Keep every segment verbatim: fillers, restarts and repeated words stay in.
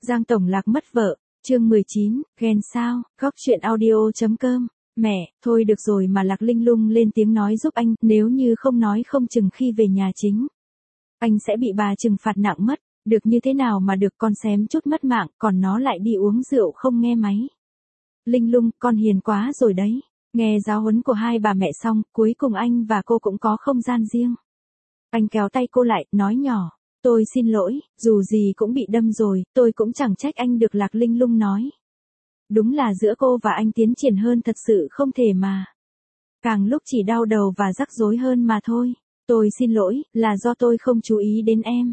Giang Tổng Lạc mất vợ, chương mười chín, ghen sao, góc chuyện audio chấm com. Mẹ, thôi được rồi mà. Lạc Linh Lung lên tiếng nói giúp anh, nếu như không nói không chừng khi về nhà chính. Anh sẽ bị bà trừng phạt nặng mất, được như thế nào mà được, con xém chút mất mạng, còn nó lại đi uống rượu không nghe máy. Linh Lung, con hiền quá rồi đấy. Nghe giáo huấn của hai bà mẹ xong, cuối cùng anh và cô cũng có không gian riêng. Anh kéo tay cô lại, nói nhỏ. Tôi xin lỗi, dù gì cũng bị đâm rồi, tôi cũng chẳng trách anh được. Lạc Linh Lung nói. Đúng là giữa cô và anh tiến triển hơn thật sự không thể mà. Càng lúc chỉ đau đầu và rắc rối hơn mà thôi. Tôi xin lỗi, là do tôi không chú ý đến em.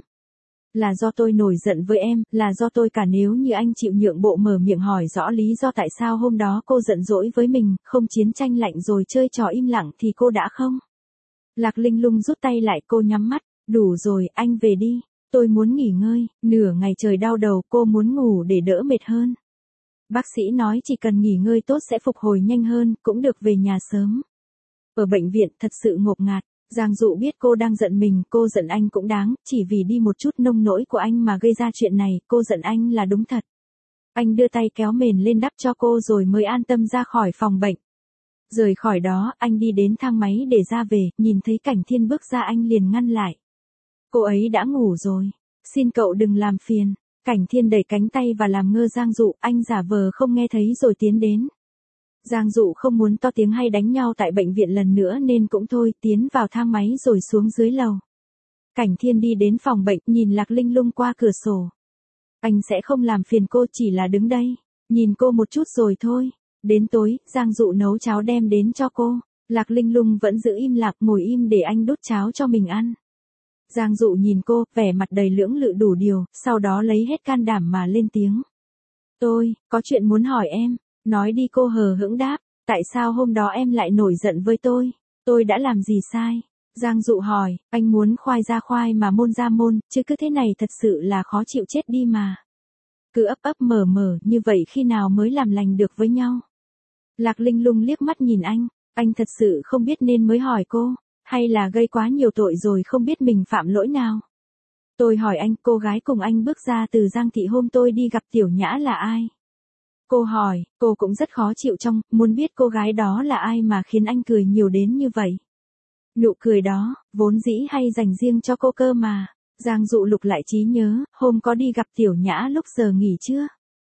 Là do tôi nổi giận với em, là do tôi cả. Nếu như anh chịu nhượng bộ mở miệng hỏi rõ lý do tại sao hôm đó cô giận dỗi với mình, không chiến tranh lạnh rồi chơi trò im lặng thì cô đã không. Lạc Linh Lung rút tay lại, cô nhắm mắt. Đủ rồi, anh về đi. Tôi muốn nghỉ ngơi, nửa ngày trời đau đầu, cô muốn ngủ để đỡ mệt hơn. Bác sĩ nói chỉ cần nghỉ ngơi tốt sẽ phục hồi nhanh hơn, cũng được về nhà sớm. Ở bệnh viện thật sự ngột ngạt. Giang Dụ biết cô đang giận mình, cô giận anh cũng đáng, chỉ vì đi một chút nông nỗi của anh mà gây ra chuyện này, cô giận anh là đúng thật. Anh đưa tay kéo mền lên đắp cho cô rồi mới an tâm ra khỏi phòng bệnh. Rời khỏi đó, anh đi đến thang máy để ra về, nhìn thấy Cảnh Thiên bước ra anh liền ngăn lại. Cô ấy đã ngủ rồi, xin cậu đừng làm phiền. Cảnh Thiên đẩy cánh tay và làm ngơ Giang Dụ, anh giả vờ không nghe thấy rồi tiến đến. Giang Dụ không muốn to tiếng hay đánh nhau tại bệnh viện lần nữa nên cũng thôi, tiến vào thang máy rồi xuống dưới lầu. Cảnh Thiên đi đến phòng bệnh, nhìn Lạc Linh Lung qua cửa sổ. Anh sẽ không làm phiền cô, chỉ là đứng đây, nhìn cô một chút rồi thôi. Đến tối, Giang Dụ nấu cháo đem đến cho cô. Lạc Linh Lung vẫn giữ im lặng, ngồi im để anh đút cháo cho mình ăn. Giang Dụ nhìn cô, vẻ mặt đầy lưỡng lự đủ điều, sau đó lấy hết can đảm mà lên tiếng. Tôi, có chuyện muốn hỏi em. Nói đi, cô hờ hững đáp. Tại sao hôm đó em lại nổi giận với tôi? Tôi đã làm gì sai? Giang Dụ hỏi, anh muốn khoai ra khoai mà môn ra môn, chứ cứ thế này thật sự là khó chịu chết đi mà. Cứ ấp ấp mở mở như vậy khi nào mới làm lành được với nhau? Lạc Linh Lung liếc mắt nhìn anh, anh thật sự không biết nên mới hỏi cô, hay là gây quá nhiều tội rồi không biết mình phạm lỗi nào? Tôi hỏi anh, cô gái cùng anh bước ra từ Giang Thị hôm tôi đi gặp Tiểu Nhã là ai? Cô hỏi, cô cũng rất khó chịu trong, muốn biết cô gái đó là ai mà khiến anh cười nhiều đến như vậy. Nụ cười đó, vốn dĩ hay dành riêng cho cô cơ mà. Giang Dụ lục lại trí nhớ, hôm có đi gặp Tiểu Nhã lúc giờ nghỉ chưa?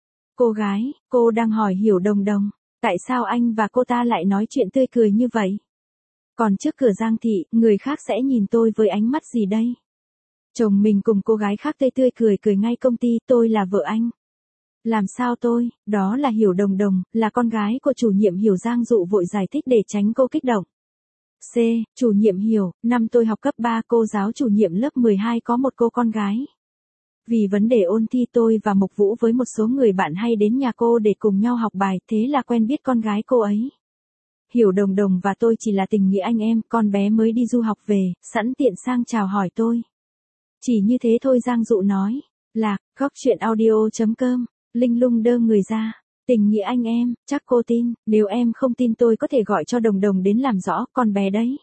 Cô gái, cô đang hỏi Hiểu Đồng Đồng, tại sao anh và cô ta lại nói chuyện tươi cười như vậy? Còn trước cửa Giang Thị, người khác sẽ nhìn tôi với ánh mắt gì đây? Chồng mình cùng cô gái khác tươi tươi cười cười ngay công ty, tôi là vợ anh. Làm sao tôi, đó là Hiểu Đồng Đồng, là con gái của chủ nhiệm Hiểu. Giang Dụ vội giải thích để tránh cô kích động. C, chủ nhiệm Hiểu, năm tôi học cấp ba, cô giáo chủ nhiệm lớp mười hai có một cô con gái. Vì vấn đề ôn thi tôi và Mộc Vũ với một số người bạn hay đến nhà cô để cùng nhau học bài, thế là quen biết con gái cô ấy. Hiểu Đồng Đồng và tôi chỉ là tình nghĩa anh em, con bé mới đi du học về, sẵn tiện sang chào hỏi tôi. Chỉ như thế thôi. Giang Dụ nói. Lạc, góc chuyện audio chấm com. Linh Lung đơ người ra. Tình nghĩa anh em, chắc cô tin, nếu em không tin tôi có thể gọi cho Đồng Đồng đến làm rõ, con bé đấy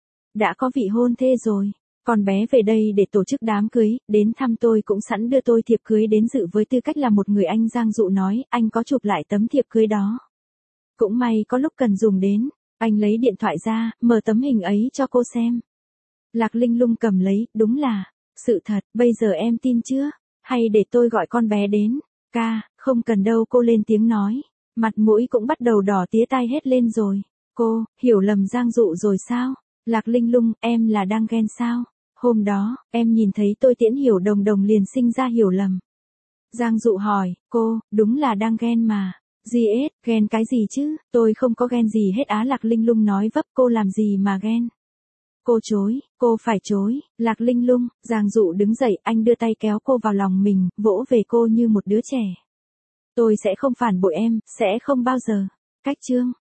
đã có vị hôn thê rồi. Con bé về đây để tổ chức đám cưới, đến thăm tôi cũng sẵn đưa tôi thiệp cưới đến dự với tư cách là một người anh. Giang Dụ nói, anh có chụp lại tấm thiệp cưới đó. Cũng may có lúc cần dùng đến, anh lấy điện thoại ra, mở tấm hình ấy cho cô xem. Lạc Linh Lung cầm lấy, đúng là sự thật, bây giờ em tin chưa? Hay để tôi gọi con bé đến? Ca, không cần đâu, cô lên tiếng nói. Mặt mũi cũng bắt đầu đỏ tía tai hết lên rồi. Cô, hiểu lầm Giang Dụ rồi sao? Lạc Linh Lung, em là đang ghen sao? Hôm đó, em nhìn thấy tôi tiễn Hiểu Đồng Đồng liền sinh ra hiểu lầm. Giang Dụ hỏi, cô, đúng là đang ghen mà. Gì ết, ghen cái gì chứ? Tôi không có ghen gì hết á. Lạc Linh Lung nói vấp, cô làm gì mà ghen? Cô chối, cô phải chối. Lạc Linh Lung, Giang Dụ đứng dậy, anh đưa tay kéo cô vào lòng mình, vỗ về cô như một đứa trẻ. Tôi sẽ không phản bội em, sẽ không bao giờ. Cách chương.